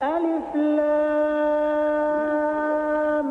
ألف لام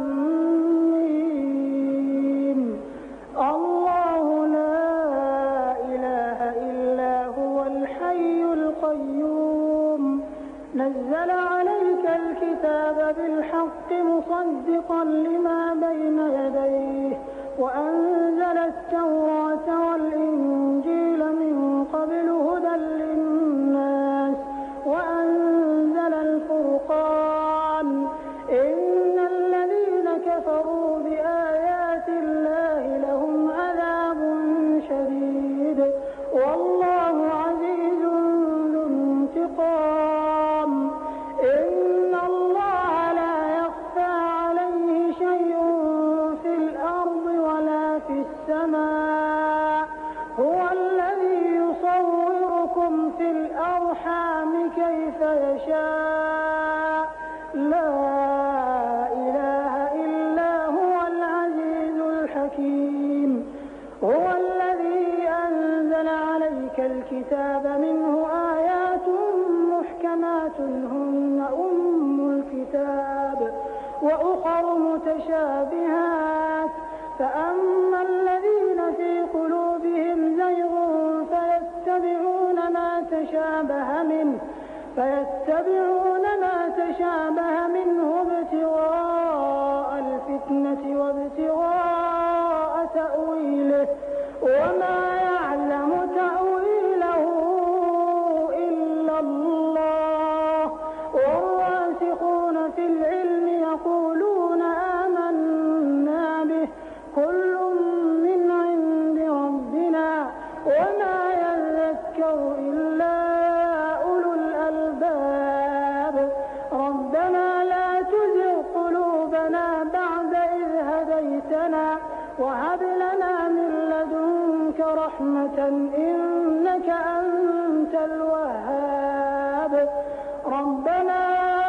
ميم. الله لا إله إلا هو الحي القيوم نزل عليك الكتاب بالحق مصدقا لما بين يديه وأنزل التوراة والإنجيل من قبل هدى للناس وأنزل الفرقان إن الذين كفروا بآيات الله لهم عذاب شديد والله عزيز ذو انتقام. إن الله لا يخفى عليه شيء في الأرض ولا في السماء هو الذي يصوركم في الأرحام كيف يشاء لا إله إلا هو العزيز الحكيم. هو الذي أنزل عليك الكتاب منه آيات محكمات هن أم الكتاب وأخر متشابهات فأما الذين في قلوبهم زيغ فيتبعون ما تشابه منه ابتغاء الفتنة وابتغاء تأويله وما يعلم تأويله إلا الله والراسخون في العلم يقولون آمنا به كل من عند ربنا وما يذكر إلا أولو الألباب. ربنا لا تزغ قلوبنا بعد إذ هديتنا وهب لنا من لدنك رحمة إنك أنت الوهاب. ربنا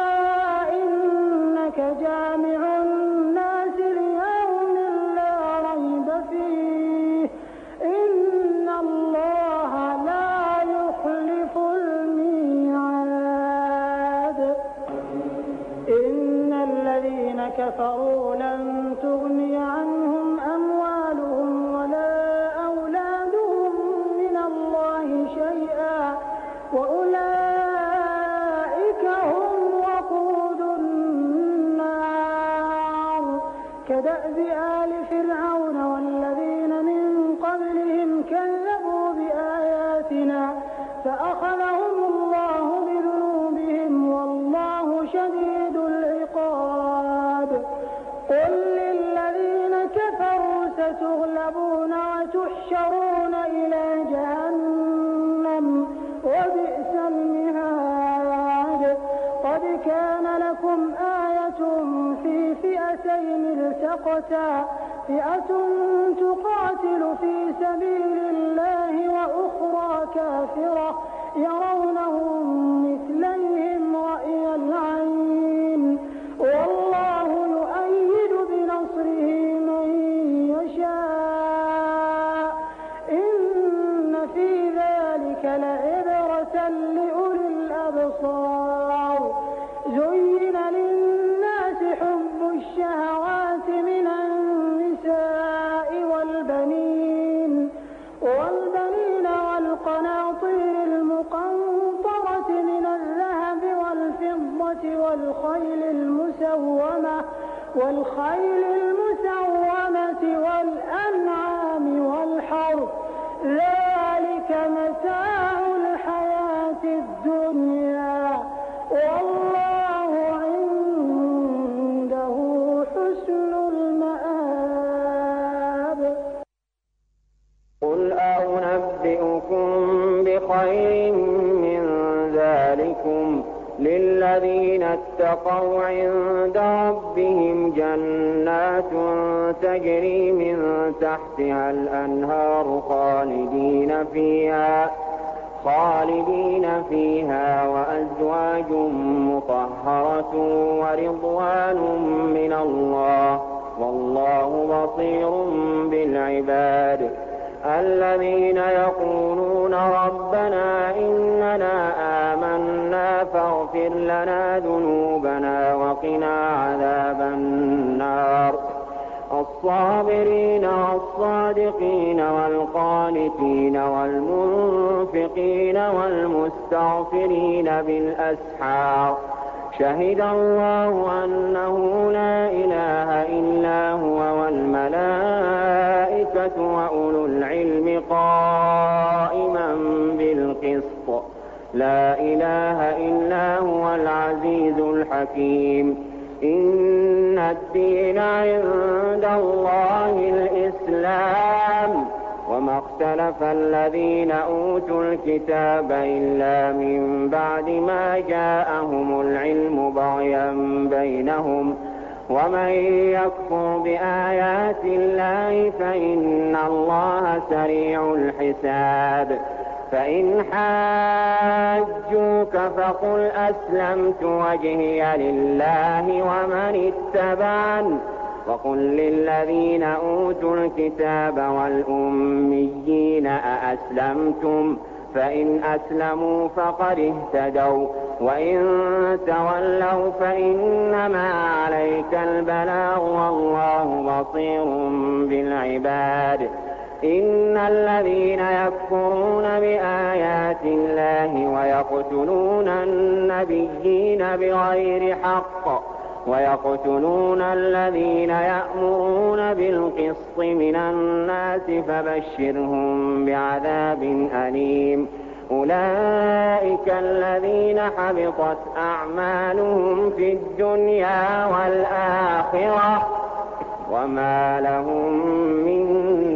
إنك جامع الناس ليوم لا ريب فيه إن الله لا يخلف الميعاد. إن الذين كفروا لن تغني عنهم أموالهم ولا أولادهم من الله شيئا وأولئك هم وقود النار. كدأب آل فرعون والذين من قبلهم كذبوا بآياتنا فأخذهم الله بذنوبهم والله شديد العقاب. قل للذين كفروا ستغلبون وتحشرون إلى جهنم وبئس المهاد. قد كان لكم آية في فئتين التقتا فئة تقاتل في سبيل الله وأخرى كافرة يرونهم مثليهم رأي العين والله يؤيد بنصره من يشاء إن في ذلك لعبرة لأولي الأبصار. زين للناس حب الشهوات من النساء والبنين والقناطير المقنطرة من الذهب والفضة والخيل المسومة والأنعام والحرث ذلك متاع الحياة الدنيا والله عنده حسن المآب. قل أنبئكم بخير من ذلكم للذين اتقوا عند ربهم جنات تجري من تحتها الأنهار خالدين فيها وأزواج مطهرة ورضوان من الله والله بصير بالعباد. الذين يقولون ربنا إننا آمنا فاغفر لنا ذنوبنا وقنا عذاب النار. الصابرين والصادقين والقانتين والمنفقين والمستغفرين بالأسحار. شهد الله أنه لا إله إلا هو والملائكة وأولو العلم قائما بالقسط. لا إله إلا هو العزيز الحكيم. إن الدين عند الله الإسلام وما اختلف الذين أوتوا الكتاب إلا من بعد ما جاءهم العلم بغيا بينهم ومن يكفر بآيات الله فإن الله سريع الحساب. فإن حاجوك فقل أسلمت وجهي لله ومن اتبعني وقل للذين أوتوا الكتاب والأميين أأسلمتم فإن أسلموا فقد اهتدوا وإن تولوا فإنما عليك البلاغ والله بصير بالعباد. إن الذين يكفرون بآيات الله ويقتلون النبيين بغير حق ويقتلون الذين يأمرون بالقسط من الناس فبشرهم بعذاب أليم. أولئك الذين حبطت أعمالهم في الدنيا والآخرة وما لهم من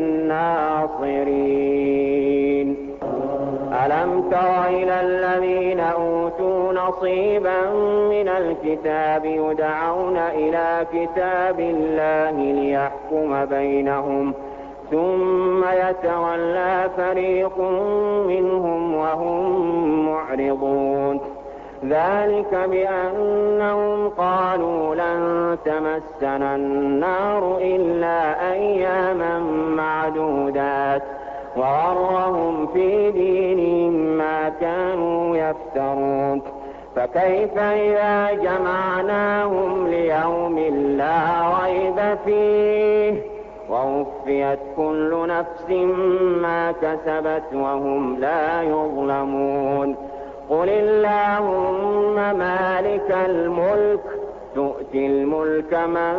ناصرين. ألم تر إلى الذين أوتوا نصيبا من الكتاب يدعون إلى كتاب الله ليحكم بينهم ثم يتولى فريق منهم وهم معرضون. ذلك بأنهم قالوا لن تمسنا النار إلا أياما معدودات وغرهم في دينهم ما كانوا يفترون. فكيف إذا جمعناهم ليوم لا ريب فيه ووفيت كل نفس ما كسبت وهم لا يظلمون. قل اللهم مالك الملك تؤتي الملك من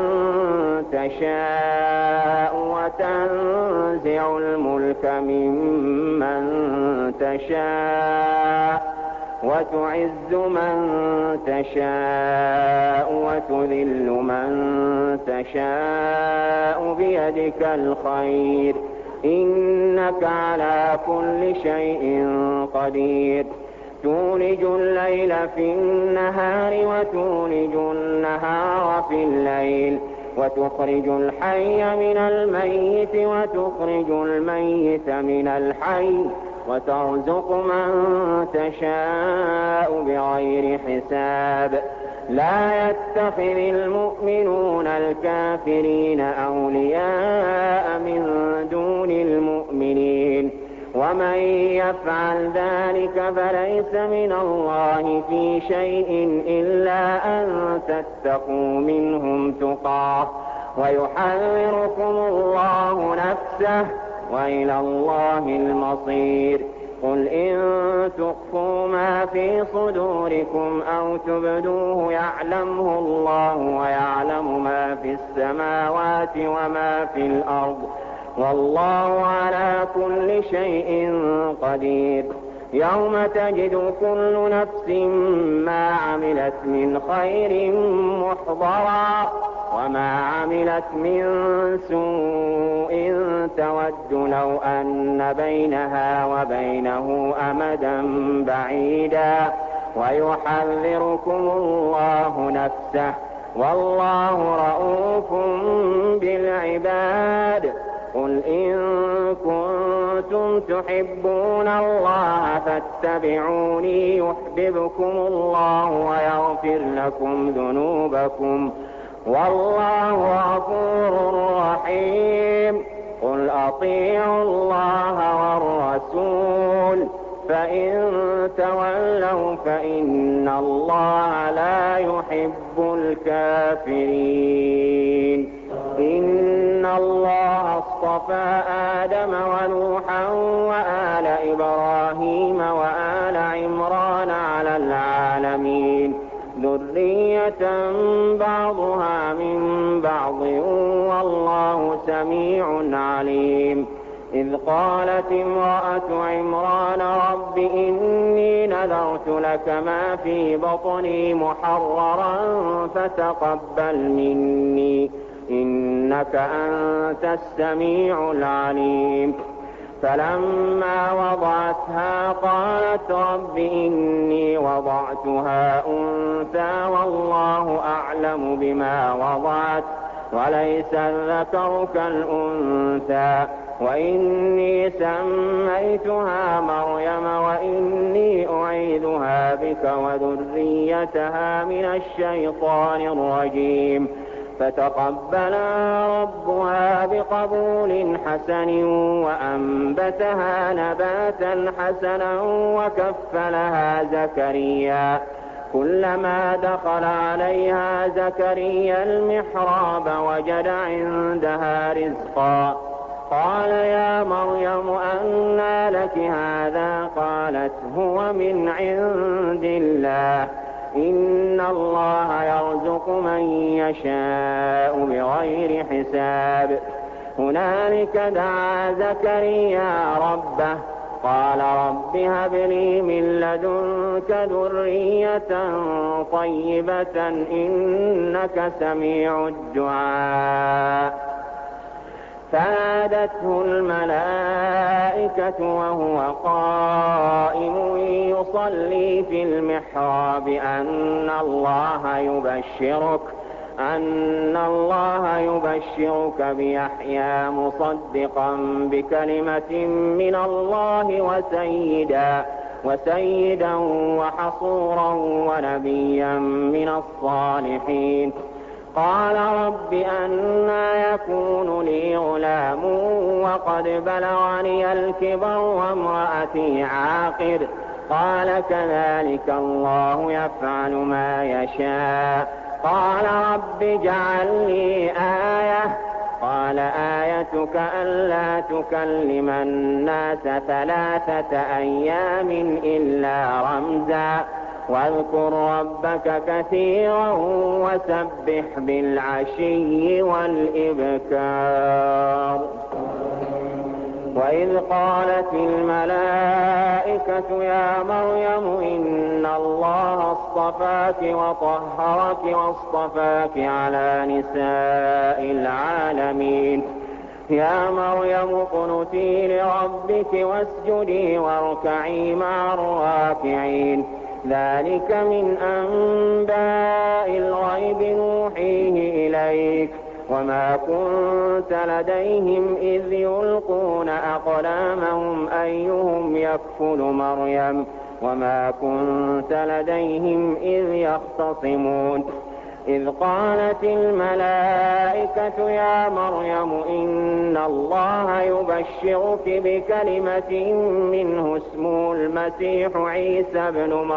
تشاء وتنزع الملك ممن تشاء وتعز من تشاء وتذل من تشاء بيدك الخير إنك على كل شيء قدير. تولج الليل في النهار وتولج النهار في الليل وتخرج الحي من الميت وتخرج الميت من الحي وترزق من تشاء بغير حساب. لا يتخذ المؤمنون الكافرين أولياء من دون المؤمنين ومن يفعل ذلك فليس من الله في شيء إلا أن تتقوا منهم تقاه ويحذركم الله نفسه وإلى الله المصير. قل إن تخفوا ما في صدوركم أو تبدوه يعلمه الله ويعلم ما في السماوات وما في الأرض والله على كل شيء قدير. يوم تجد كل نفس ما عملت من خير محضرا وما عملت من سوء تود لو أن بينها وبينه أمدا بعيدا ويحذركم الله نفسه والله رءوف بالعباد. قل إن كنتم تحبون الله فاتبعوني يحببكم الله ويغفر لكم ذنوبكم والله غفور رحيم. قل أطيعوا الله والرسول فإن تولوا فإن الله لا يحب الكافرين. إن الله اصطفى آدم ونوحا وآل إبراهيم وآل عمران على العالمين ذرية بعضها من بعض والله سميع عليم. إذ قالت امرأة عمران رب إني نذرت لك ما في بطني محررا فتقبل مني إنك أنت السميع العليم. فلما وضعتها قالت رب إني وضعتها أنثى والله أعلم بما وضعت وليس الذكر كالأنثى وإني سميتها مريم وإني أعيذها بك وذريتها من الشيطان الرجيم. فتقبلها ربها بقبول حسن وأنبتها نباتا حسنا وكفلها زكريا. كلما دخل عليها زكريا المحراب وجد عندها رزقا قال يا مريم أنى لك هذا قالت هو من عند الله إن الله يرزق من يشاء بغير حساب. هنالك دعا زكريا ربه قال رب هب لي من لدنك ذرية طيبة إنك سميع الدعاء. فنادته الملائكة وهو قائم يصلي في المحراب أن الله يبشرك بيحيى مصدقا بكلمة من الله وسيدا وحصورا ونبيا من الصالحين. قال رب أنى يكون لي غلام وقد بلغني الكبر وامرأتي عاقر قال كذلك الله يفعل ما يشاء. قال رب اجعل لي آية قال آيتك ألا تكلم الناس 3 أيام إلا رمزا واذكر ربك كثيرا وسبح بالعشي والإبكار. وإذ قالت الملائكة يا مريم إن الله اصطفاك وطهرك واصطفاك على نساء العالمين يا مريم اقنتي لربك واسجدي واركعي مع الراكعين. ذلك من أنباء الغيب نوحيه إليك وما كنت لديهم إذ يلقون أقلامهم أيهم يكفل مريم وما كنت لديهم إذ يختصمون. إذ قالت الملائكة يا مريم إن الله يبشرك بكلمة منه اسمه المسيح عيسى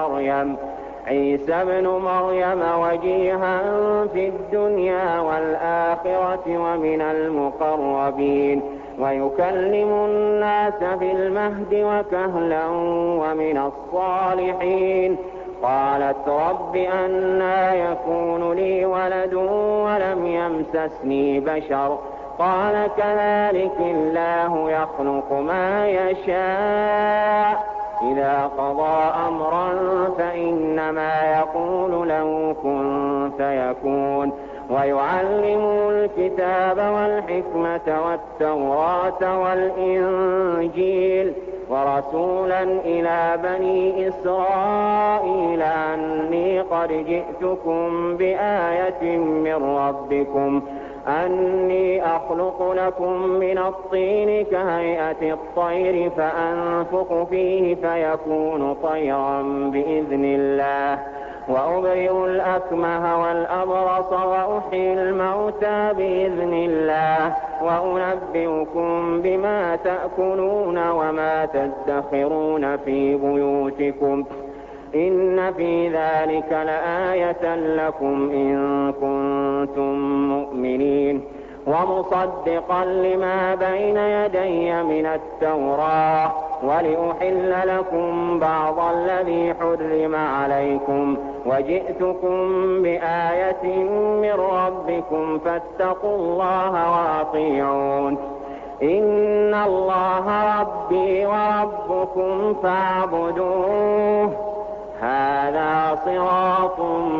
ابن مريم وجيها في الدنيا والآخرة ومن المقربين ويكلم الناس في المهد وكهلا ومن الصالحين. قالت رب أنى يكون لي ولد ولم يمسسني بشر قال كذلك الله يخلق ما يشاء إذا قضى أمرا فإنما يقول له كن فيكون. ويعلمه الكتاب والحكمة والتوراة والإنجيل ورسولا إلى بني إسرائيل أني قد جئتكم بآية من ربكم أني أخلق لكم من الطين كهيئة الطير فأنفخ فيه فيكون طيرا بإذن الله وأبرئ الأكمه والأبرص وأحيي الموتى بإذن الله وأنبئكم بما تأكلون وما تدخرون في بيوتكم إن في ذلك لآية لكم إن كنتم مؤمنين ومصدقا لما بين يدي من التوراة ولأحل لكم بعض الذي حرم عليكم وجئتكم بآية من ربكم فاتقوا الله وأطيعون إن الله ربي وربكم فاعبدوه هذا صراط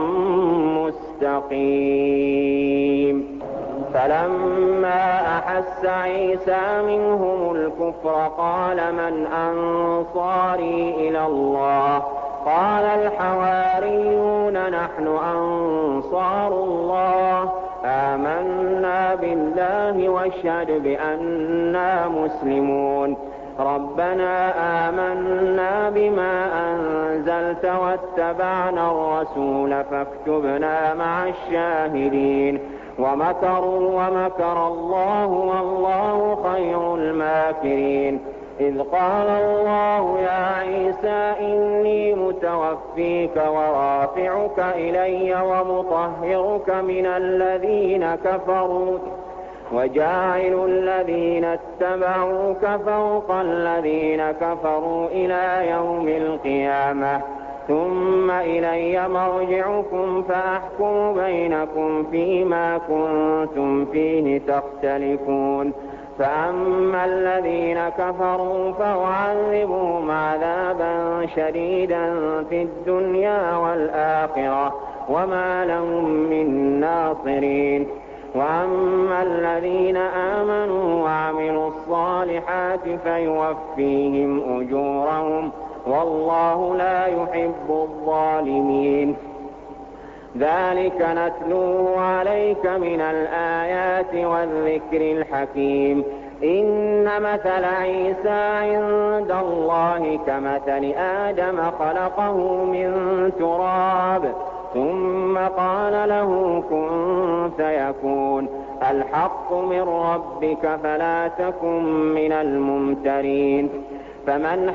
مستقيم فلما أحس عيسى منهم الكفر قال من أنصاري إلى الله قال الحواريون نحن أنصار الله آمنا بالله واشهد بأننا مسلمون ربنا آمنا بما أنزلت واتبعنا الرسول فاكتبنا مع الشاهدين ومكروا ومكر الله والله خير الماكرين إذ قال الله يا عيسى إني متوفيك ورافعك إلي ومطهرك من الذين كفروا وجاعل الذين اتبعوك فوق الذين كفروا إلى يوم القيامة ثم إلي مرجعكم فأحكم بينكم فيما كنتم فيه تختلفون فأما الذين كفروا فأعذبهم عذابا شديدا في الدنيا والآخرة وما لهم من ناصرين وأما الذين آمنوا وعملوا الصالحات فيوفيهم أجورهم والله لا يحب الظالمين ذلك نتلوه عليك من الآيات والذكر الحكيم إن مثل عيسى عند الله كمثل آدم خلقه من تراب ثم قال له كن فيكون الحق من ربك فلا تكن من الممترين فمن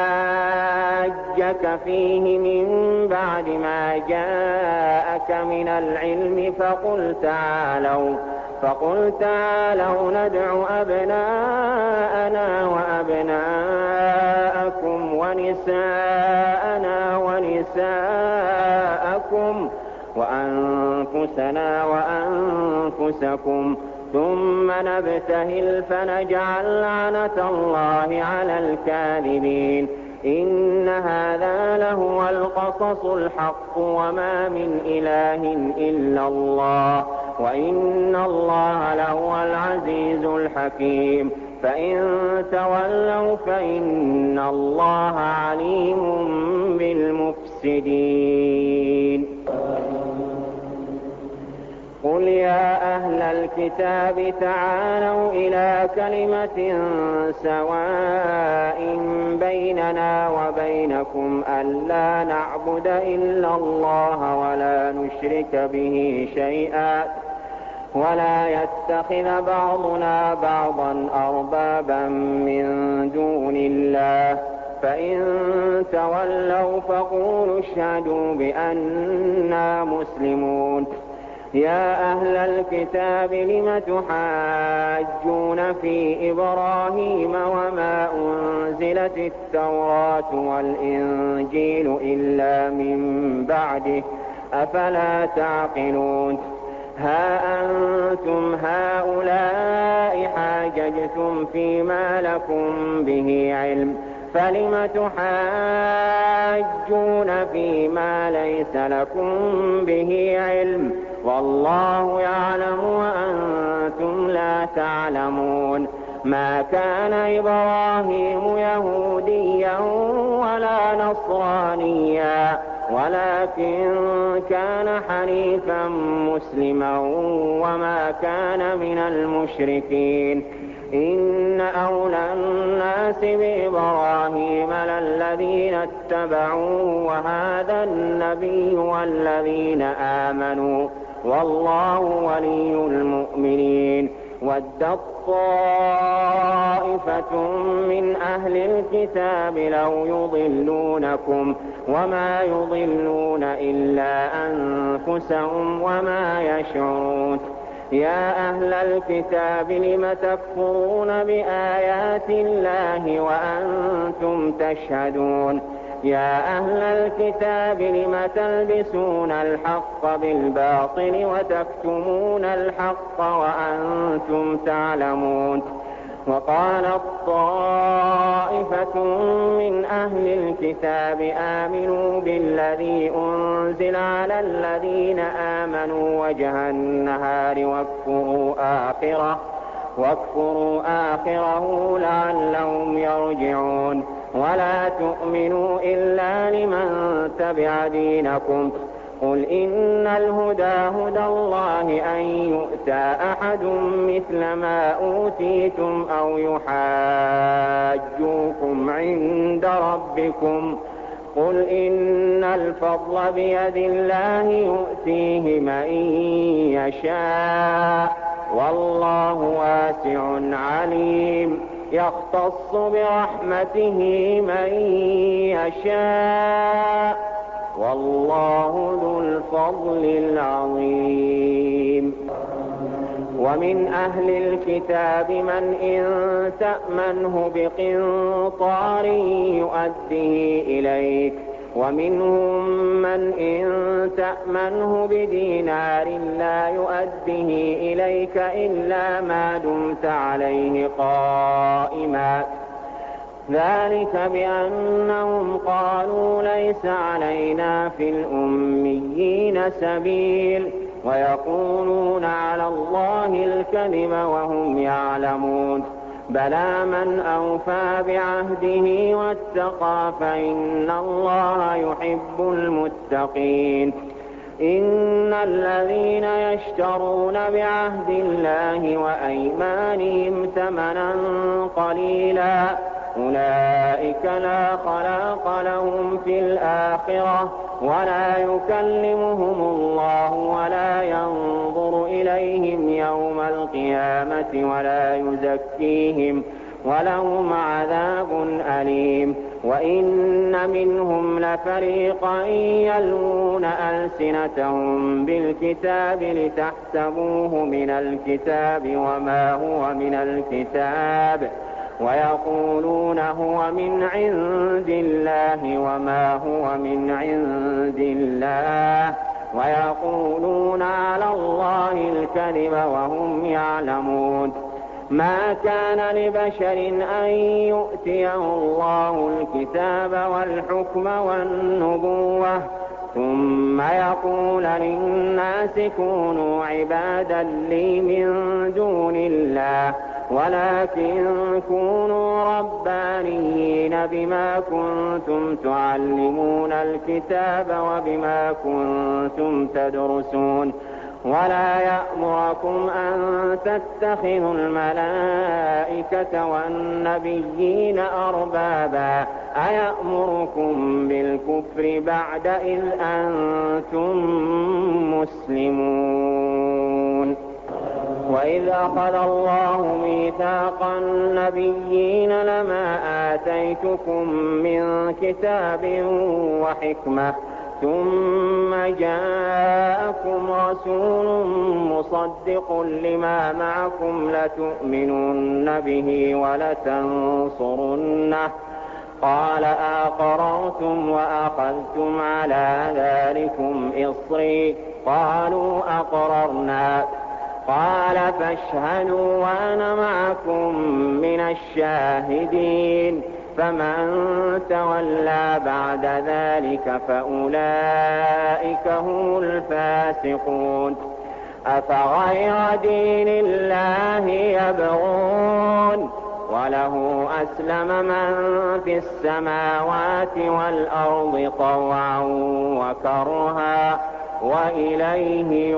حاجك فيه من بعد ما جاءك من العلم فقل تعالوا ندع أبناءنا وأبناءكم ونساءنا ونساءكم وأنفسنا وأنفسكم ثم نبتهل فنجعل لعنة الله على الكاذبين إن هذا لهو القصص الحق وما من إله إلا الله وإن الله لهو العزيز الحكيم فإن تولوا فإن الله عليم بالمفسدين قل يا أهل الكتاب تعالوا إلى كلمة سواء بيننا وبينكم ألا نعبد إلا الله ولا نشرك به شيئا ولا يتخذ بعضنا بعضا أربابا من دون الله فإن تولوا فقولوا اشهدوا بأننا مسلمون يا أهل الكتاب لم تحاجون في إبراهيم وما أنزلت التوراة والإنجيل إلا من بعده أفلا تعقلون ها أنتم هؤلاء حاججتم فيما لكم به علم فلم تحاجون فيما ليس لكم به علم والله يعلم وأنتم لا تعلمون ما كان إبراهيم يهوديا ولا نصرانيا ولكن كان حنيفا مسلما وما كان من المشركين إن أولى الناس بإبراهيم للذين اتبعوه وهذا النبي والذين آمنوا والله ولي المؤمنين ودت طائفة من أهل الكتاب لو يضلونكم وما يضلون إلا أنفسهم وما يشعرون يا أهل الكتاب لم تكفرون بآيات الله وأنتم تشهدون يا أهل الكتاب لم تلبسون الحق بالباطل وتكتمون الحق وأنتم تعلمون وقالت طائفة من أهل الكتاب آمنوا بالذي أنزل على الذين آمنوا وجه النهار واكفروا آخره لعلهم يرجعون ولا تؤمنوا إلا لمن تبع دينكم قل إن الهدى هدى الله أن يؤتى أحد مثل ما أوتيتم أو يحاجوكم عند ربكم قل إن الفضل بيد الله يؤتيه من يشاء والله واسع عليم يختص برحمته من يشاء والله ذو الفضل العظيم ومن أهل الكتاب من إن تأمنه بقنطار يؤديه إليك ومنهم من إن تأمنه بدينار لا يؤديه إليك إلا ما دمت عليه قائما ذلك بأنهم قالوا ليس علينا في الأميين سبيل ويقولون على الله الكذب وهم يعلمون بلى من أوفى بعهده واتقى فإن الله يحب المتقين إن الذين يشترون بعهد الله وأيمانهم ثمنا قليلا أولئك لا خلاق لهم في الآخرة ولا يكلمهم الله ولا ينظر إليهم يوم القيامة ولا يزكيهم ولهم عذاب أليم وإن منهم لفريقا يلوون ألسنتهم بالكتاب لتحسبوه من الكتاب وما هو من الكتاب ويقولون هو من عند الله وما هو من عند الله ويقولون على الله الكذب وهم يعلمون ما كان لبشر أن يؤتيه الله الكتاب والحكم والنبوة ثم يقول للناس كونوا عبادا لي من دون الله ولكن كونوا ربانيين بما كنتم تعلمون الكتاب وبما كنتم تدرسون ولا يأمركم أن تتخذوا الملائكة والنبيين أربابا أيأمركم بالكفر بعد إذ أنتم مسلمون وإذ أخذ الله ميثاق النبيين لما آتيتكم من كتاب وحكمة ثم جاءكم رسول مصدق لما معكم لتؤمنن به ولتنصرنه قال أقررتم وأخذتم على ذلكم إصري قالوا أقررنا قال فاشهدوا وأنا معكم من الشاهدين فمن تولى بعد ذلك فأولئك هم الفاسقون أفغير دين الله يبغون وله أسلم من في السماوات والأرض طوعا وكرها وإليه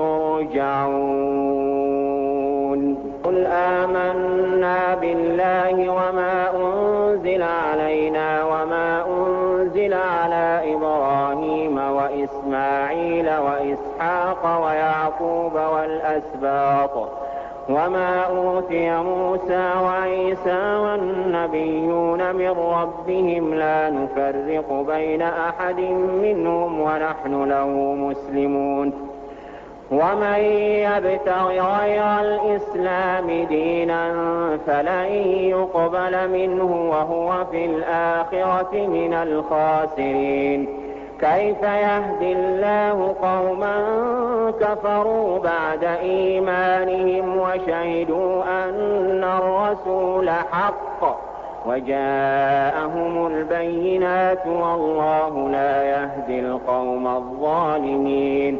يرجعون قل آمنا بالله وما أنزل علينا وما أنزل على إبراهيم وإسماعيل وإسحاق ويعقوب وما أوتي موسى وعيسى والنبيون من ربهم لا نفرق بين أحد منهم ونحن له مسلمون ومن يبتغ غير الإسلام دينا فلن يقبل منه وهو في الآخرة من الخاسرين كيف يهدي الله قوما كفروا بعد إيمانهم وشهدوا أن الرسول حق وجاءهم البينات والله لا يهدي القوم الظالمين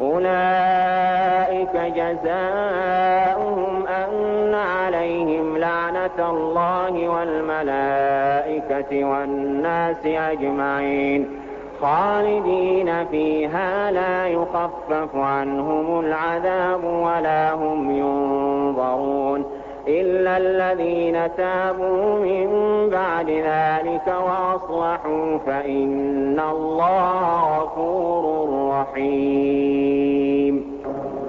أولئك جزاؤهم أن عليهم لعنة الله والملائكة والناس أجمعين خالدين فيها لا يخفف عنهم العذاب ولا هم ينظرون إلا الذين تابوا من بعد ذلك وأصلحوا فإن الله غفور رحيم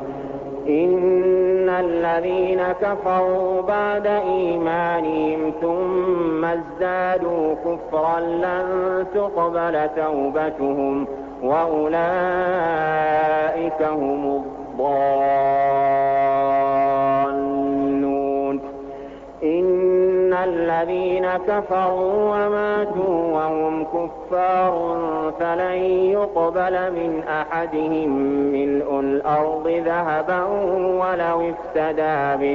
إن الذين كفروا بعد إيمانهم ثم ازدادوا كفرا لن تقبل توبتهم وأولئك هم الضالون إن الذين كفروا وماتوا وهم كفار فلن يقبل من أحدهم ملء الأرض ذهبا ولو افتدى به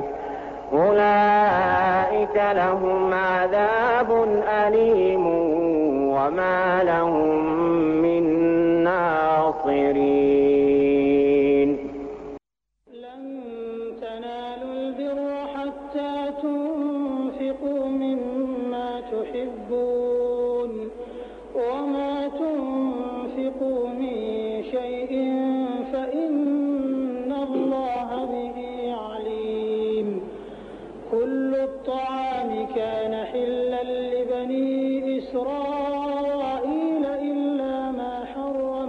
أولئك لهم عذاب أليم وما لهم من ناصرين لن تنالوا البر حتى تنفقوا مما تحبون وما تنفقوا من شيء فإن الله به عليم كل الطعام كان حلا لبني إسرائيل إلا ما حرم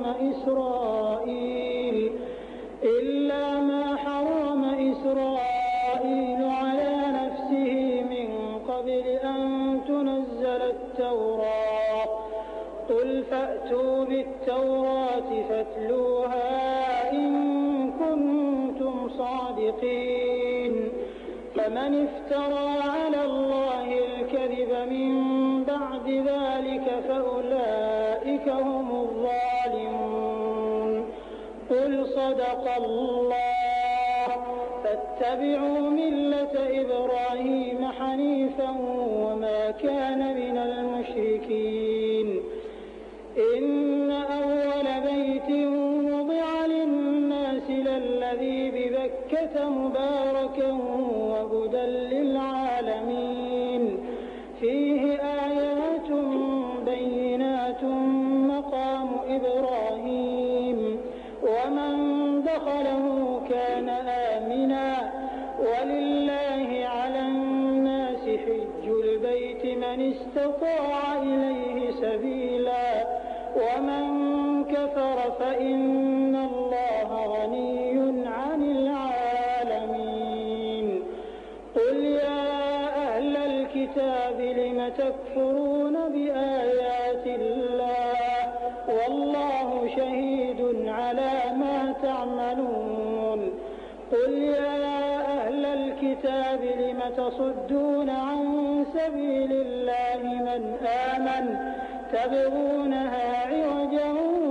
إسرائيل على نفسه من قبل أن تنزل التوراة قل فأتوا بالتوراة فاتلوها إن كنتم صادقين فمن افترى على الله الكذب من بعد ذلك فأولئك هم الظالمون قل صدق الله فاتبعوا ملة إبراهيم حنيفا وما كان من المشركين إن أول بيت وضع للناس للذي ببكة مباركا وهدى للعالمين فيه آيات بينات مقام إبراهيم ومن دخله كان آمنا ولله على الناس حج البيت من استطاع إليه سبيلا ومن كفر فإن الله غني عن العالمين قل يا أهل الكتاب لم تكفرون بآيات الله والله شهيد على ما تعملون قل يا أهل الكتاب لم تصدون عن سبيل الله من آمن تبغونها عوجا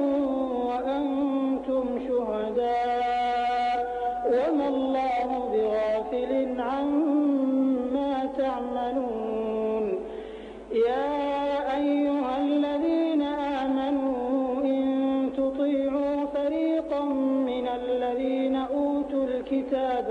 وأنتم شهداء وما الله بغافل عما تعملون يا أيها الذين آمنوا إن تطيعوا فريقا من الذين أوتوا الكتاب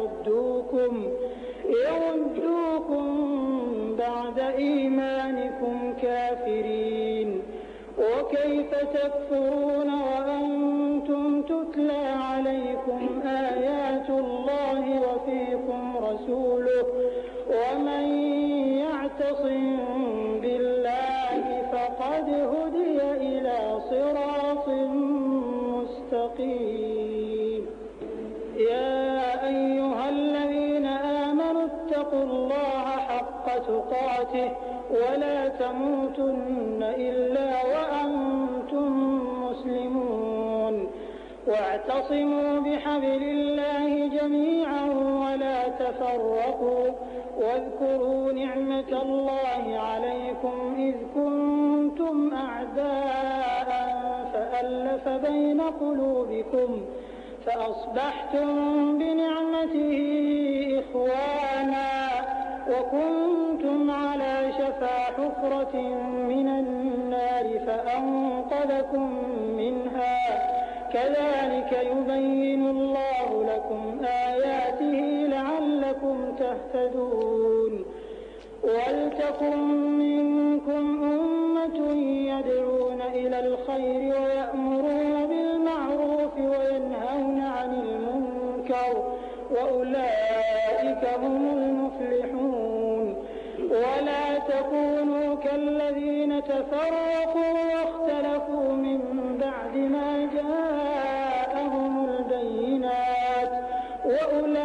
يردوكم بعد إيمانكم كافرين وكيف تكفرون وأنتم تتلى عليكم آيات الله وفيكم رسوله ومن يعتصم بالله فقد هدي إلى صراط مستقيم يا أيها الذين اتقوا الله حق تقاته ولا تموتن إلا وأنتم مسلمون واعتصموا بحبل الله جميعا ولا تفرقوا واذكروا نعمة الله عليكم إذ كنتم أعداء فألف بين قلوبكم فأصبحتم بنعمته إخوانا وكنتم على شفا حفرة من النار فأنقذكم منها كذلك يبين الله لكم آياته لعلكم تهتدون ولتكن منكم أمة يدعون إلى الخير ويأمرون بالمعروف وينهون عن المنكر وأولئك هم المفلحون ولا تكونوا كالذين تفرقوا واختلفوا من بعد ما جاءهم البينات وأولئك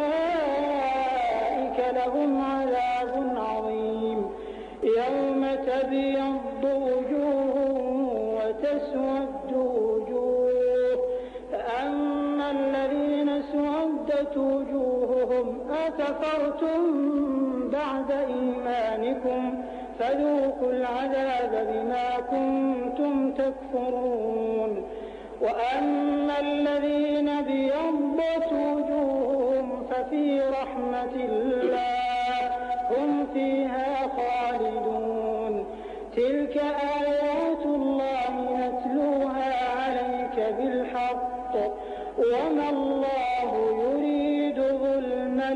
لهم عذاب عظيم يوم تبيض وجوه وتسود وجوه فأما الذين اسودت وجوههم أكفرتم بعد إيمانكم فذوقوا العذاب بما كنتم تكفرون وأما الذين ابيضت وجوههم ففي رحمة الله هم فيها خالدون تلك آيات الله نتلوها عليك بالحق وما الله يريد ظلما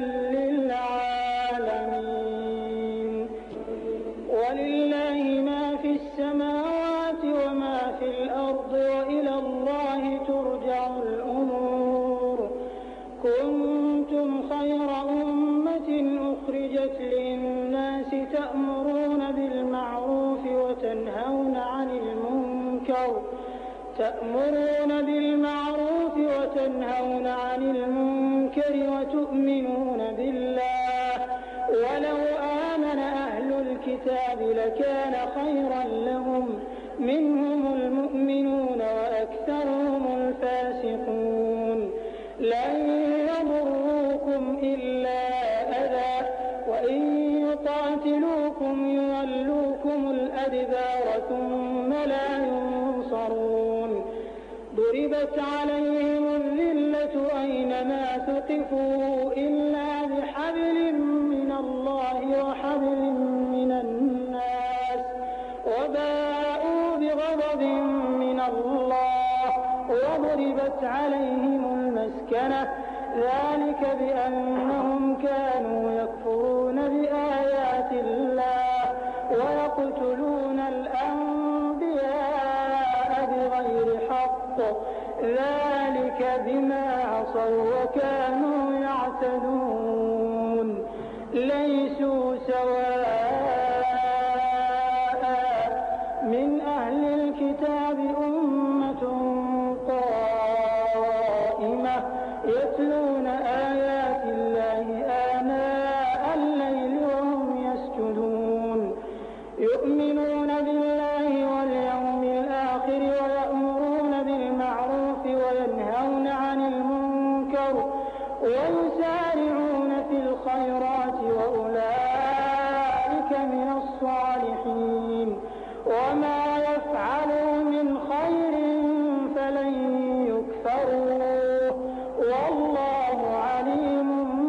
للعالمين ولله ما في السماوات وما في الأرض وإلى الله ترجع الأمور كنتم خير أمة أخرجت للناس تأمرون بالمعروف وتنهون عن المنكر وتؤمنون بالله ولو آمن أهل الكتاب لكان خيرا لهم منهم المؤمنون وأكثرهم الفاسقون لن يضروكم إلا أذى وإن يقاتلوكم يولوكم الأدبار ثم لا ينصرون ضربت عليهم الذلة أينما ثقفوا إلا بحبل من الله وحبل من الناس وباءوا بغضب من الله وضربت عليهم المسكنة ذلك بأنهم كانوا يكفرون بآيات الله ويقتلون الأنبياء بغير حق ذلك بما عصوا وكانوا يعتدون ليسوا سواء من أهل الكتاب أمة قائمة يتلون آيات الله آناء الليل وهم يسجدون يؤمنون بالله واليوم الآخر ويأمرون بالمعروف وينهون عن المنكر ويسارعون في الخيرات وأولئك من الصالحين وما يفعلوا من خير فلن يكفروه والله عليم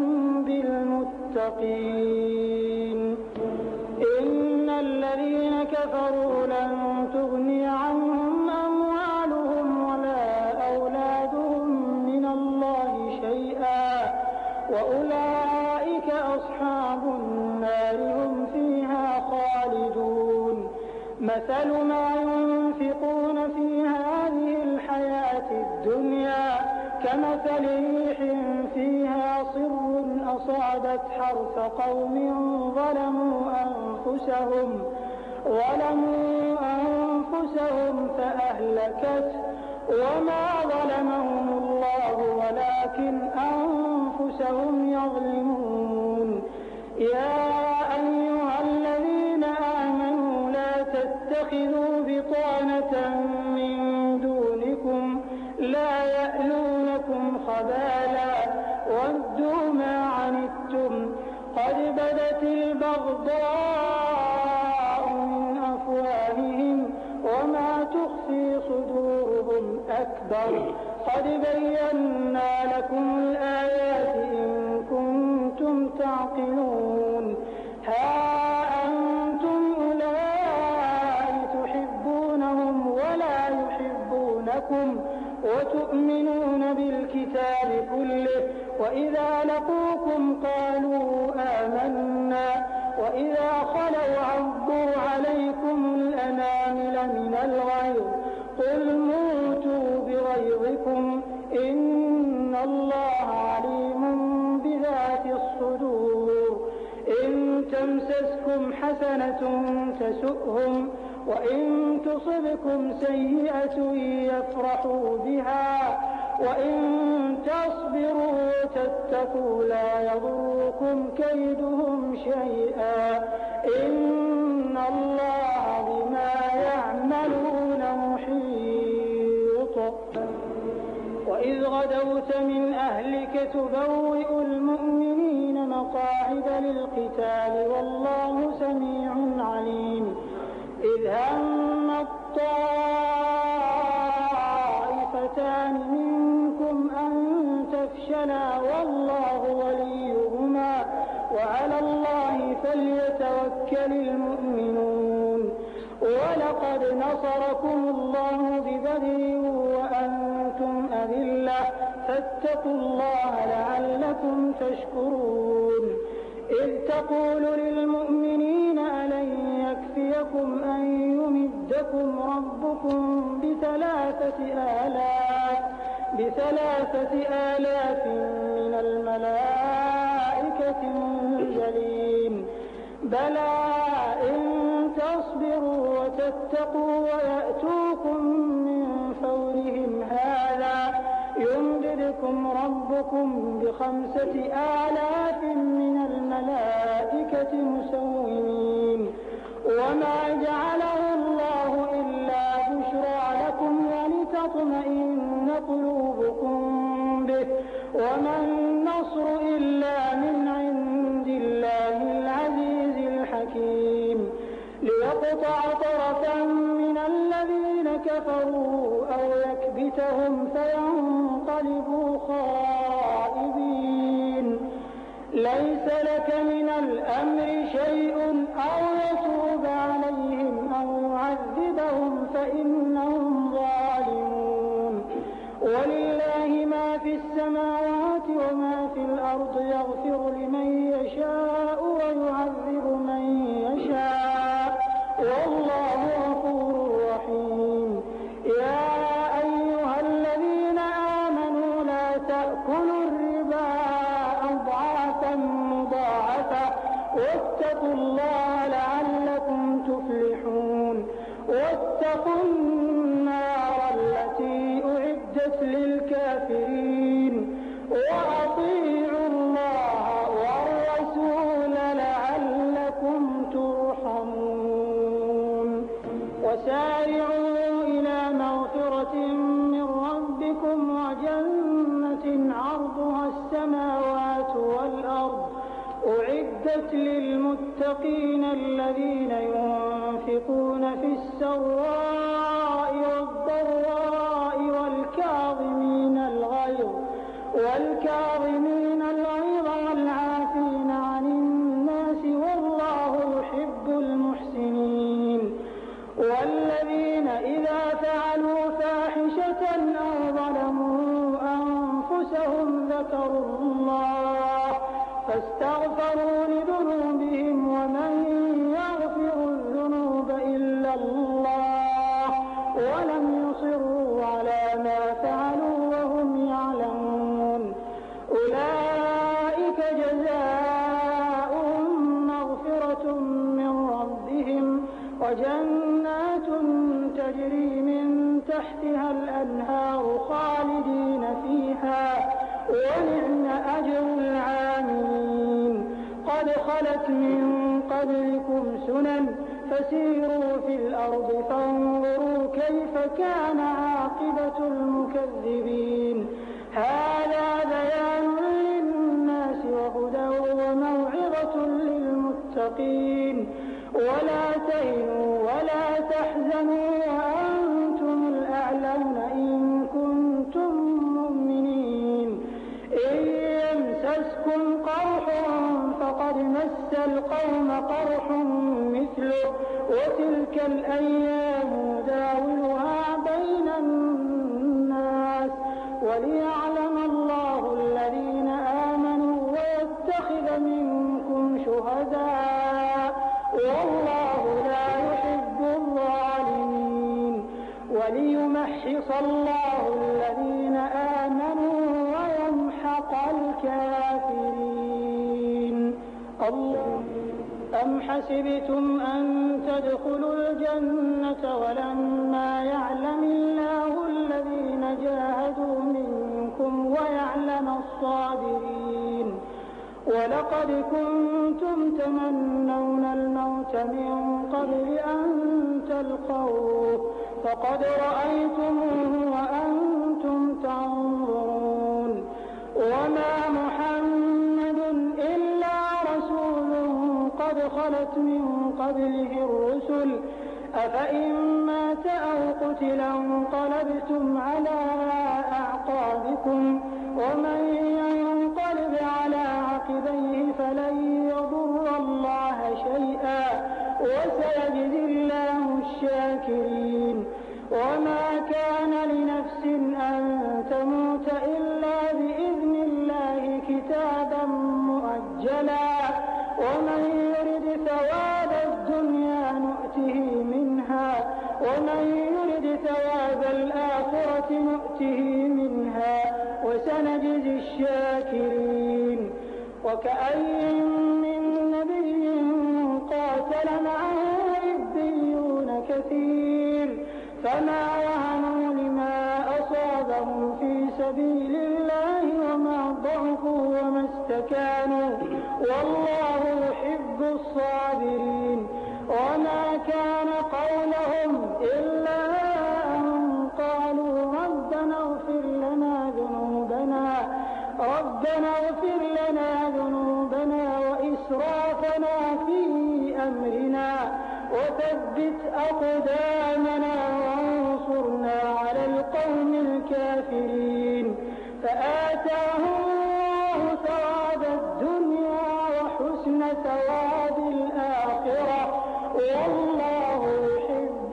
بالمتقين إن الذين كفروا لن تغني عنهم أموالهم ولا أولادهم من الله شيئا وأولئك أصحاب النار هم فيها خالدون مثل ما ينفقون في هذه الحياة الدنيا كمثل ريح فيها صر أصابت حرث قوم ظلموا أنفسهم فأهلكته وما ظلمهم الله ولكن أنفسهم يظلمون يا أيها الذين آمنوا لا تتخذوا بطانة من دونكم لا يألونكم خبالا ودوا ما عنتم قد بدت البغضاء من أفواههم وما تخفي صدورهم أكبر قد بينا لكم الآيات إن كنتم تعقلون ها أنتم أولئك تحبونهم ولا يحبونكم وتؤمنون بالكتاب كله وإذا لقوكم قالوا آمنا وإذا خلوا عضوا عليكم الأنامل من الغيظ قل موتوا بغيظكم إن الله عليم بذات الصدور إن تمسسكم حسنة تسؤهم وإن تصبكم سيئة يفرحوا بها وإن تصبروا وتتقوا لا يضركم كيدهم شيئا إن الله بما يعملون محيط وإذ غدوت من أهلك تبوئ المؤمنين مقاعد للقتال والله سميع عليم إذ هم الطائفتان منكم أن تفشلا والله وليهما وعلى الله فليتوكل المؤمنون ولقد نصركم الله ببدر وأنتم أذلة فاتقوا الله لعلكم تشكرون إذ تقول للمؤمنين ألن يكفيكم أن يمدكم ربكم بثلاثة آلاف من الملائكة منزلين بلى إن تصبروا وتتقوا ويأتوكم من فورهم هذا يمددكم ربكم ب5,000 من الملائكة مسومين وما جعله الله إلا بشرى لكم ولتطمئن قلوبكم به وما النصر إلا من عند الله العزيز الحكيم ليقطع طرفا من الذين كفروا أو يكبتهم فينقلبوا خائبين ليس لك من الأمر شيء أو يتوب عليهم أو يعذبهم فإنهم ظالمون ولله ما في السماوات وما في الأرض يغفر لمن يشاء ويعذب من يشاء والله غفور رحيم يا أيها الذين آمنوا لا تأكلوا الربا أضعافا مضاعفة واتقوا الله لعلكم تفلحون واتقوا النار التي أعدت للكافرين وأطيعوا الله والرسول لعلكم ترحمون وسارعوا إلى مغفرة من ربكم وجنة عرضها السماوات والأرض أعدت للمتقين الذين ينفقون في السراء والضراء والكاظمين الغيظ والعافين عن الناس والله يحب المحسنين والذين إذا فعلوا فاحشة أو ظلموا أنفسهم ذكروا الله فاستغفروا لذنوبهم ومن يغفر الذنوب إلا الله ولم يصروا على ما فعلوا وهم يعلمون أولئك جزاؤهم مغفرة من ربهم وجنات تجري من تحتها الأنهار خالدين فيها ونعم أجر العاملين قد خلت خلت من قبلكم سنن فسيروا في الأرض فانظروا كيف كان عاقبة المكذبين هذا بيان للناس وهدى وموعظة للمتقين ولا تهنوا ولا تحزنوا وأنتم الأعلون إن كنتم مؤمنين إن يمسسكم قرح فقد مس القوم قرح مثله وتلك الأيام نداولها بين الناس وليعلم الله الذين آمنوا ويتخذ منكم شهداء والله لا يحب الظالمين وليمحص الله الذين آمنوا ويمحق الكافرين أم حسبتم أن تدخلوا الجنة ولما يعلم الله الذين جاهدوا منكم ويعلم الصابرين ولقد كنتم تمنون الموت من قبل أن تلقوه فقد رأيتموه وأنتم تنظرون وما محمد إلا رسول قد خلت من قبله الرسل أفإن مات أو قتل انقلبتم على أعقابكم ومن ينقلب على عقبيه فلن يضر الله شيئا وسيجزي الله الشاكرين وما كان لنفس أن تموت إلا بإذن الله كتابا مؤجلا ومن يرد ثواب الدنيا نؤته منها ومن يرد ثواب الآخرة نؤته منها وسنجزي الشاكرين وكأي من نبي قاتل معه ربيون كثير فما وهنوا لما أصابهم في سبيل الله وما ضعفوا وما استكانوا والله يحب الصابرين وما كان قولهم إلا أن قالوا ربنا اغفر لنا ذنوبنا وإسرافنا في أمرنا وثبت أقدامنا وانصرنا على القوم الكافرين فآتاهم الله ثواب الدنيا وحسن ثواب الآخرة والله يحب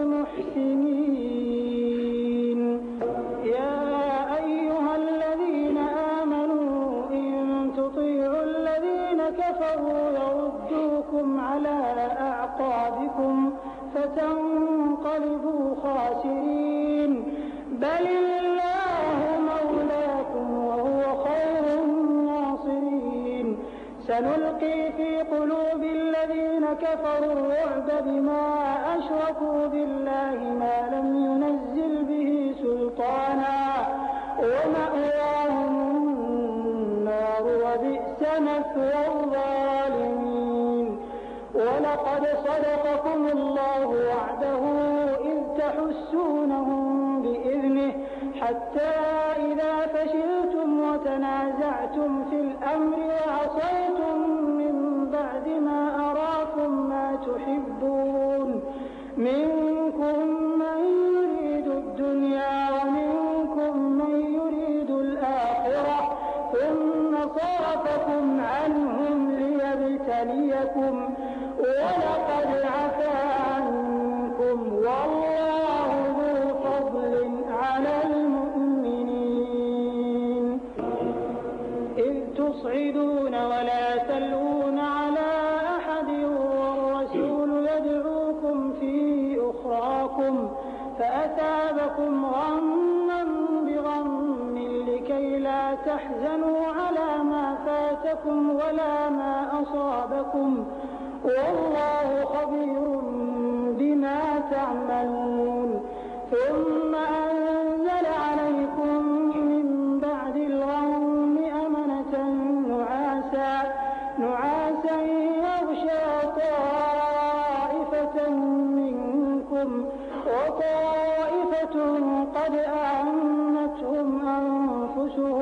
المحسنين يا أيها الذين آمنوا إن تطيعوا الذين كفروا يردوكم على أعقابكم فتنقلبوا خاسرين بل الله مولاكم وهو خير الناصرين سنلقي في قلوب الذين كفروا الرعب بما أشركوا بالله ما لم ينزل به سلطانا ومأواهم النار وبئس مثوى الظالمين ولقد صدقكم الله وعده إذ تحسونهم بإذنه حتى إذا فشلتم وتنازعتم في الأمر وعصيتم من بعد ما أراكم ما تحبون منكم من يريد الدنيا ومنكم من يريد الآخرة ثم صرفكم عنهم ليبتليكم ولقد عفا عنكم والله ذو فضل على المؤمنين إذ تصعدون ولا تلوون على أحد والرسول يدعوكم في أخراكم فأثابكم غما بغم لكي لا تحزنوا على ما فاتكم ولا ما أصابكم والله خبير بما تعملون ثم أنزل عليكم من بعد الغم أمنة نعاسا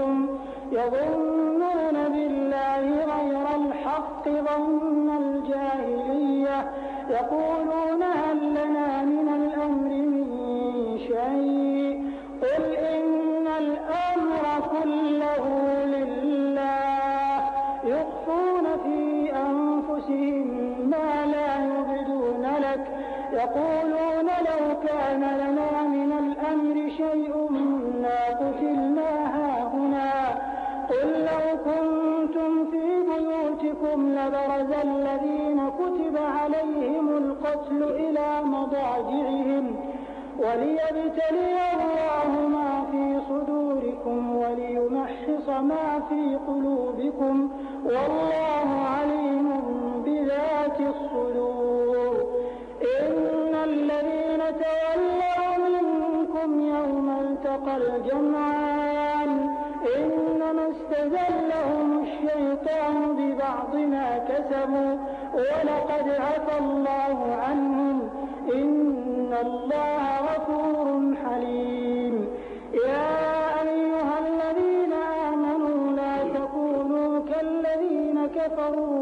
يظنون بالله غير الحق ظن الجاهلية يقولون هل لنا من الأمر من شيء قل إن الأمر كله لله يخفون في أنفسهم ما لا يبدون لك يقولون لو كان لنا من الأمر شيء ما قتلنا هاهنا قل لو كنتم في بيوتكم لبرز الذين كتب عليهم القتل إلى مضاجعهم وليبتلي الله ما في صدوركم وليمحص ما في قلوبكم والله عليم بذات الصدور إن الذين تولوا منكم يوم التقى الجمعان إنما استزلهم الشيطان ببعض ما كسبوا ولقد عفى الله عنهم إن الله غفور حليم يا أيها الذين آمنوا لا تكونوا كالذين كفروا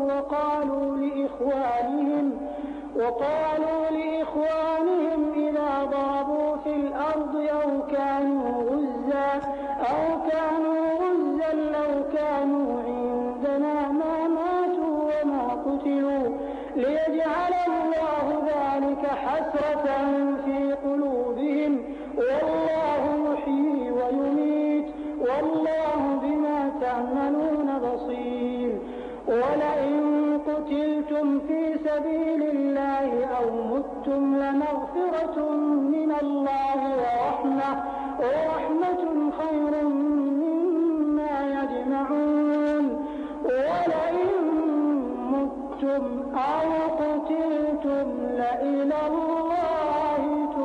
وقالوا لإخوانهم إذا ضربوا في الأرض أو كانوا غزا لو كانوا عندنا ما ماتوا وما قتلوا ليجعل الله ذلك حسرة في قلوبهم والله يحيي ويميت والله بما تعملون بصير ولئن قتلتم في سبيل الله أو متم لمغفرة من الله ورحمة خير مما يجمعون ولئن متم أو قتلتم لإلى الله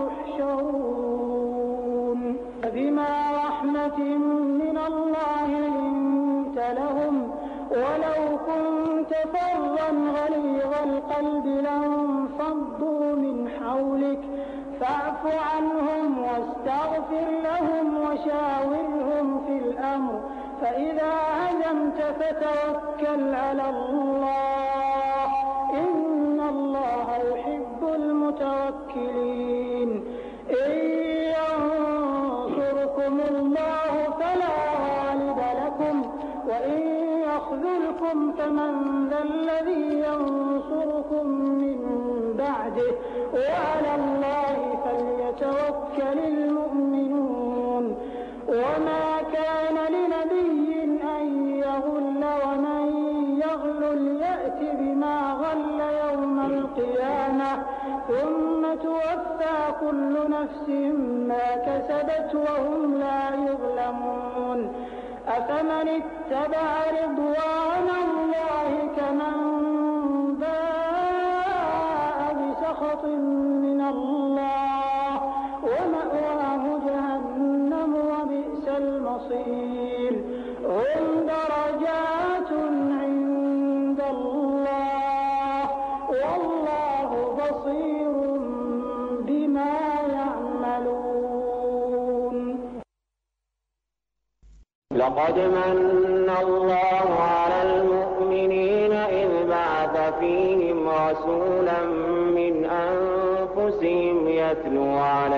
تحشرون بما رحمة من الله لنت لهم ولو كنت فظا غليظ القلب لانفضوا من حولك فاعف عنهم واستغفر لهم وشاورهم في الأمر فإذا عزمت فتوكل على الله إن الله يحب المتوكلين إن ينصركم الله فلا غالب لكم وإن يخذلكم فمن ذا الذي ينصركم من بعده وعلى الله فليتوكل المؤمنون وما كان لنبي أن يغل ومن يغل يأت بما غل يوم القيامة ثم توفى كل نفس ما كسبت وهم لا يظلمون أفمن اتبع رضوان الله كمن باء بسخط من الله ومأواه جهنم وبئس المصير هم درجات عند الله والله بصير بما يعملون لقد من الله على المؤمنين إذ بعث فيهم رسولا من أنفسهم يتلو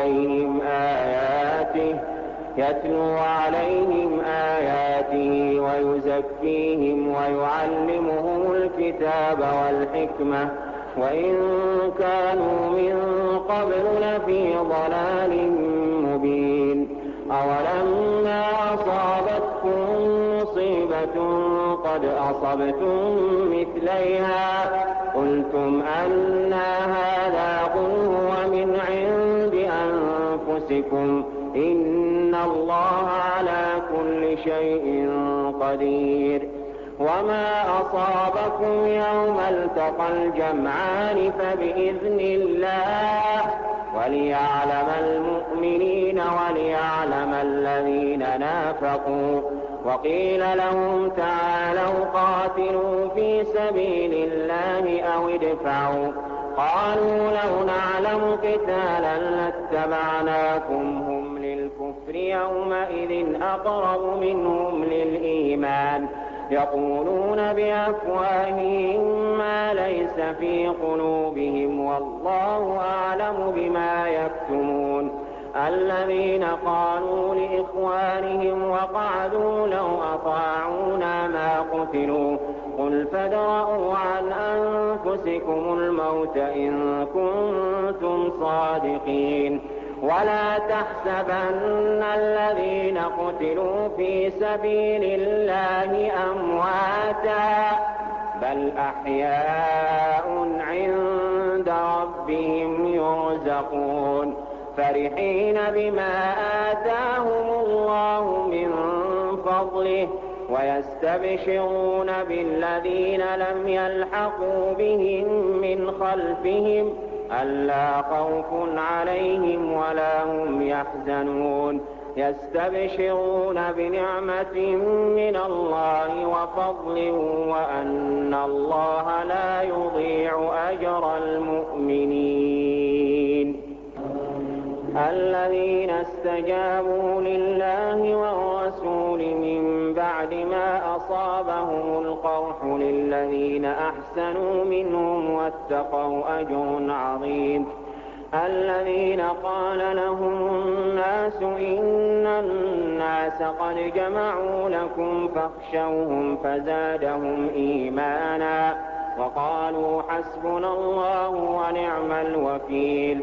عليهم آياته ويزكيهم ويعلمهم الكتاب والحكمة وإن كانوا من قبل لفي ضلال مبين أولما أصابتكم مصيبة قد أصبتم مثليها قلتم أنى هذا قل هو من عند أنفسكم إن الله على كل شيء قدير وما أصابكم يوم التقى الجمعان فبإذن الله وليعلم المؤمنين وليعلم الذين نافقوا وقيل لهم تعالوا قاتلوا في سبيل الله أو ادفعوا قالوا لو نعلم قتالا لاتبعناكم هم للكفر الكفر يومئذ أقرب منهم للإيمان يقولون بأفواههم ما ليس في قلوبهم والله أعلم بما يكتمون الذين قالوا لإخوانهم وقعدوا لو أطاعونا ما قتلوا قل فادرءوا عن أنفسكم الموت إن كنتم صادقين ولا تحسبن الذين قتلوا في سبيل الله أمواتا بل أحياء عند ربهم يرزقون فرحين بما آتاهم الله من فضله ويستبشرون بالذين لم يلحقوا بهم من خلفهم ألا خوف عليهم ولا هم يحزنون يستبشرون بنعمة من الله وفضل وأن الله لا يضيع أجر المؤمنين الذين استجابوا لله والرسول من بعد ما أصابهم القرح للذين أحسنوا منهم واتقوا أجر عظيم الذين قال لهم الناس إن الناس قد جمعوا لكم فاخشوهم فزادهم إيمانا وقالوا حسبنا الله ونعم الوكيل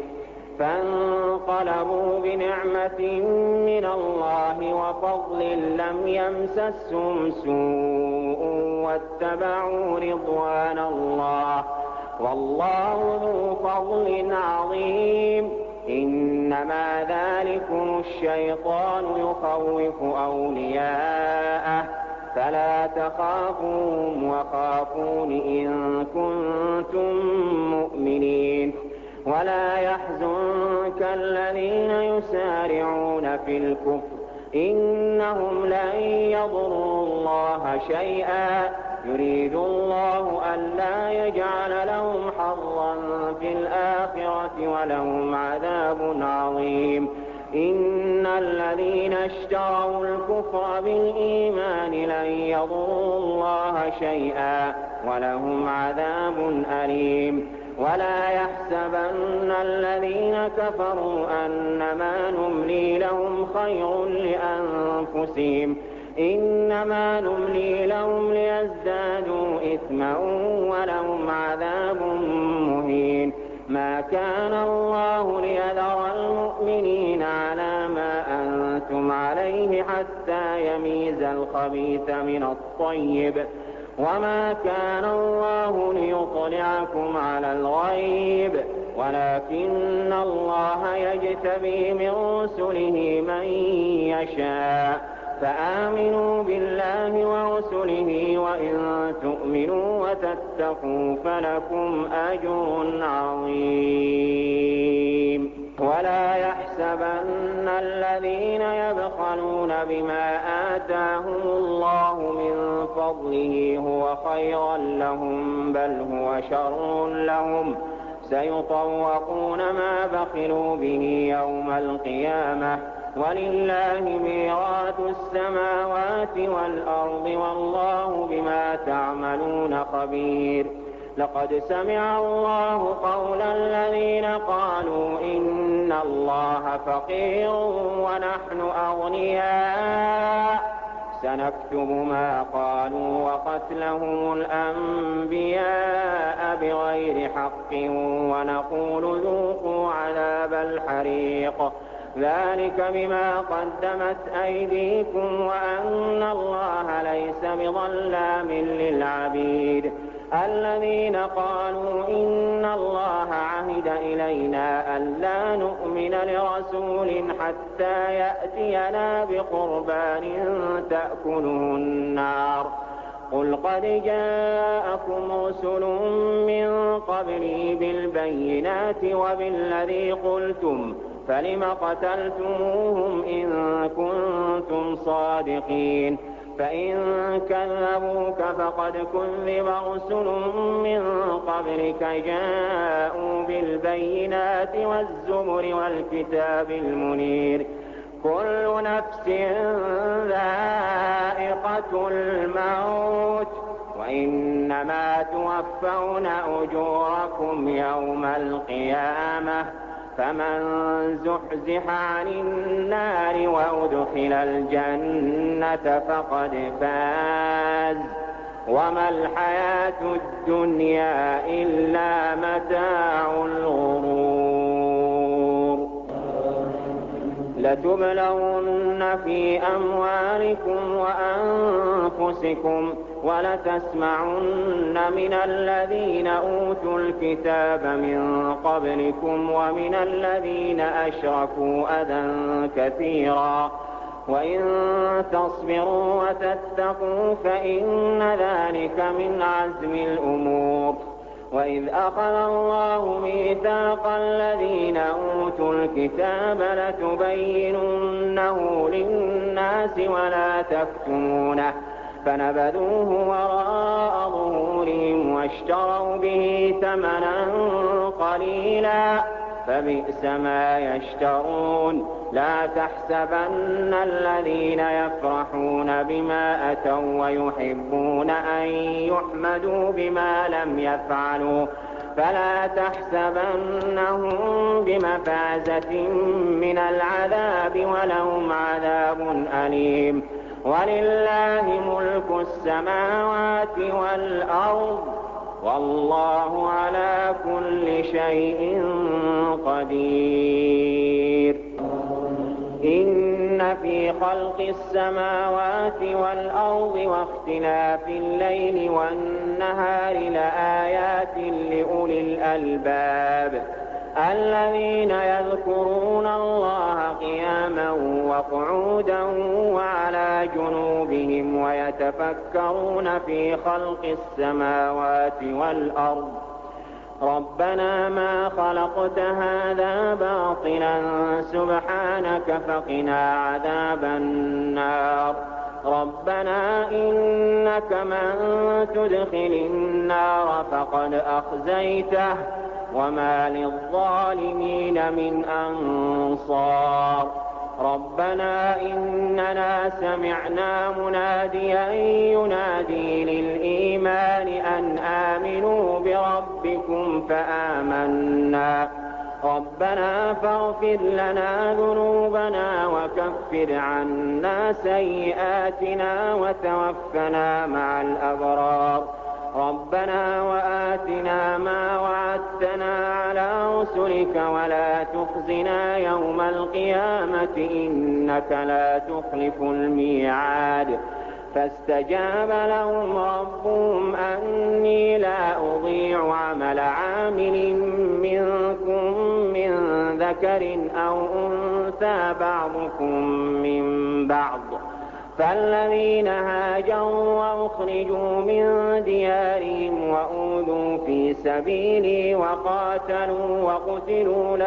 فانقلبوا بنعمة من الله وفضل لم يمسسهم سوء واتبعوا رضوان الله والله ذو فضل عظيم إنما ذلكم الشيطان يخوف أولياءه فلا تخافوهم وخافون إن كنتم مؤمنين ولا يحزنك الذين يسارعون في الكفر إنهم لن يضروا الله شيئا يريد الله ألا يجعل لهم حظا في الآخرة ولهم عذاب عظيم إن الذين اشتروا الكفر بالإيمان لن يضروا الله شيئا ولهم عذاب أليم ولا يحسبن الذين كفروا أنما نملي لهم خير لأنفسهم إنما نملي لهم ليزدادوا إثما ولهم عذاب مهين ما كان الله ليذر المؤمنين على ما أنتم عليه حتى يميز الخبيث من الطيب وما كان الله ليطلعكم على الغيب ولكن الله يجتبي من رسله من يشاء فآمنوا بالله ورسله وإن تؤمنوا وتتقوا فلكم أجر عظيم ولا يحسبن الذين يبخلون بما آتاهم الله من فضله هو خيرا لهم بل هو شر لهم سيطوقون ما بخلوا به يوم القيامة ولله ميراث السماوات والأرض والله بما تعملون خبير لقد سمع الله قول الذين قالوا إن الله فقير ونحن أغنياء سنكتب ما قالوا وقتلهم الأنبياء بغير حق ونقول ذوقوا عذاب الحريق ذلك بما قدمت أيديكم وأن الله ليس بظلام للعبيد الذين قالوا إن الله عهد إلينا ألا نؤمن لرسول حتى يأتينا بقربان تأكله النار قل قد جاءكم رسل من قبلي بالبينات وبالذي قلتم فلم قتلتموهم إن كنتم صادقين فإن كذبوك فقد كذب رسل من قبلك جاءوا بالبينات والزبر والكتاب المنير كل نفس ذائقة الموت وإنما توفون أجوركم يوم القيامة فمن زحزح عن النار وأدخل الجنة فقد فاز وما الحياة الدنيا إلا متاع الغرور لتبلغن في أموالكم وأنفسكم ولتسمعن من الذين أوتوا الكتاب من قبلكم ومن الذين أشركوا أذى كثيرا وإن تصبروا وتتقوا فإن ذلك من عزم الأمور وإذ أخذ الله ميثاق الذين أوتوا الكتاب لتبيننه للناس ولا تكتمونه فنبذوه وراء ظهورهم واشتروا به ثمنا قليلا فبئس ما يشترون لا تحسبن الذين يفرحون بما أتوا ويحبون أن يحمدوا بما لم يفعلوا فلا تحسبنهم بمفازة من العذاب ولهم عذاب أليم ولله ملك السماوات والأرض والله على كل شيء قدير إن في خلق السماوات والأرض واختلاف الليل والنهار لآيات لأولي الألباب الذين يذكرون الله قياما وقعودا وعلى جنوبهم ويتفكرون في خلق السماوات والأرض ربنا ما خلقت هذا باطلا سبحانك فقنا عذاب النار ربنا إنك من تدخل النار فقد أخزيته وما للظالمين من أنصار ربنا إننا سمعنا مناديا ينادي للإيمان أن آمنوا بربكم فآمنا ربنا فاغفر لنا ذنوبنا وكفر عنا سيئاتنا وتوفنا مع الأبرار ربنا وآتنا ما وعدتنا على رسلك ولا تخزنا يوم القيامة إنك لا تخلف الميعاد فاستجاب لهم ربهم أني لا أضيع عمل عامل منكم من ذكر أو أنثى بعضكم من بعض فالذين هاجروا وأخرجوا من ديارهم وأوذوا في سبيلي وقاتلوا وقتلوا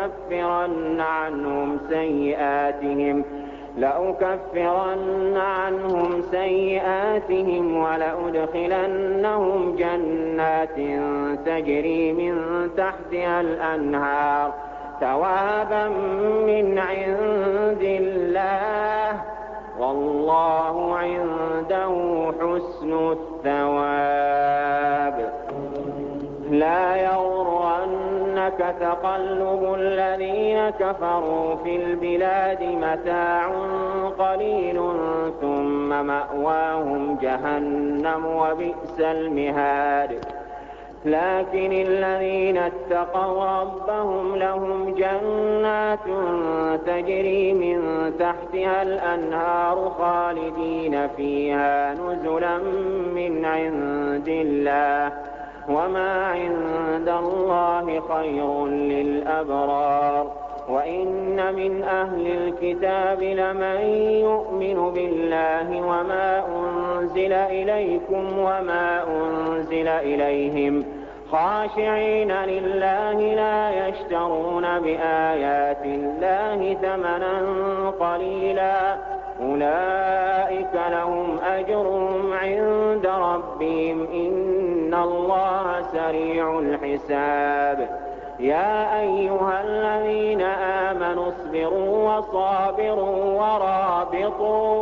لأكفرن عنهم سيئاتهم ولأدخلنهم جنات تجري من تحتها الأنهار ثوابا من عند الله والله عنده حسن الثواب لا يغرنك تقلب الذين كفروا في البلاد متاع قليل ثم مأواهم جهنم وبئس المهاد لكن الذين اتقوا ربهم لهم جنات تجري من تحتها الأنهار خالدين فيها نزلا من عند الله وما عند الله خير للأبرار وإن من أهل الكتاب لمن يؤمن بالله وما أنزل إليكم وما أنزل إليهم خاشعين لله لا يشترون بآيات الله ثمنا قليلا أولئك لهم أجرهم عند ربهم إن الله سريع الحساب يا أيها الذين آمنوا اصبروا وصابروا ورابطوا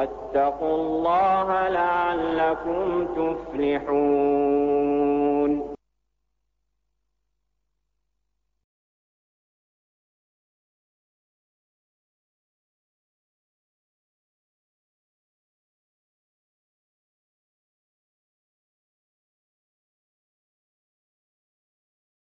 واتقوا الله لعلكم تفلحون.